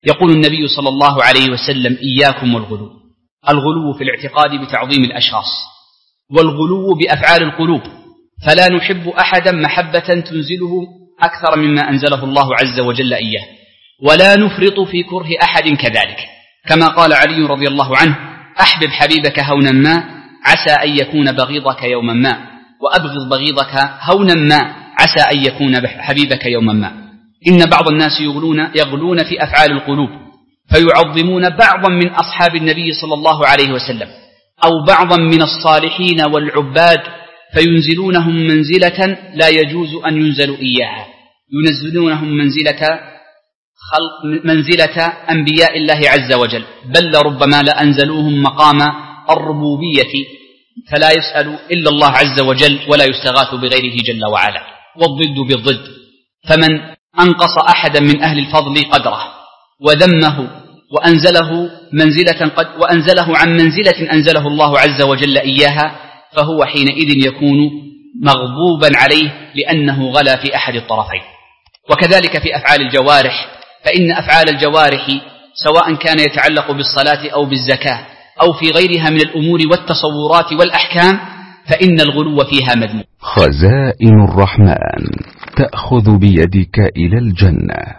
يقول النبي صلى الله عليه وسلم: إياكم والغلو. الغلو في الاعتقاد بتعظيم الأشخاص، والغلو بأفعال القلوب، فلا نحب أحدا محبة تنزله أكثر مما أنزله الله عز وجل إياه، ولا نفرط في كره أحد كذلك، كما قال علي رضي الله عنه: أحبب حبيبك هونا ما عسى أن يكون بغيضك يوما ما، وأبغض بغيضك هونا ما عسى أن يكون حبيبك يوما ما. إن بعض الناس يغلون في أفعال القلوب، فيعظمون بعضا من أصحاب النبي صلى الله عليه وسلم أو بعضا من الصالحين والعباد، فينزلونهم منزلة لا يجوز أن ينزلوا إياها، ينزلونهم منزلة أنبياء الله عز وجل، بل ربما لأنزلوهم مقام الربوبية، فلا يسأل إلا الله عز وجل ولا يستغاث بغيره جل وعلا. والضد بالضد، فمن أنقص أحدا من أهل الفضل قدره وذمه وأنزله عن منزلة أنزله الله عز وجل إياها، فهو حينئذ يكون مغضوبا عليه لأنه غلا في أحد الطرفين. وكذلك في أفعال الجوارح، فإن أفعال الجوارح سواء كان يتعلق بالصلاة أو بالزكاة أو في غيرها من الأمور والتصورات والأحكام، فإن الغلو فيها مذموم. خزائن الرحمن تأخذ بيدك إلى الجنة.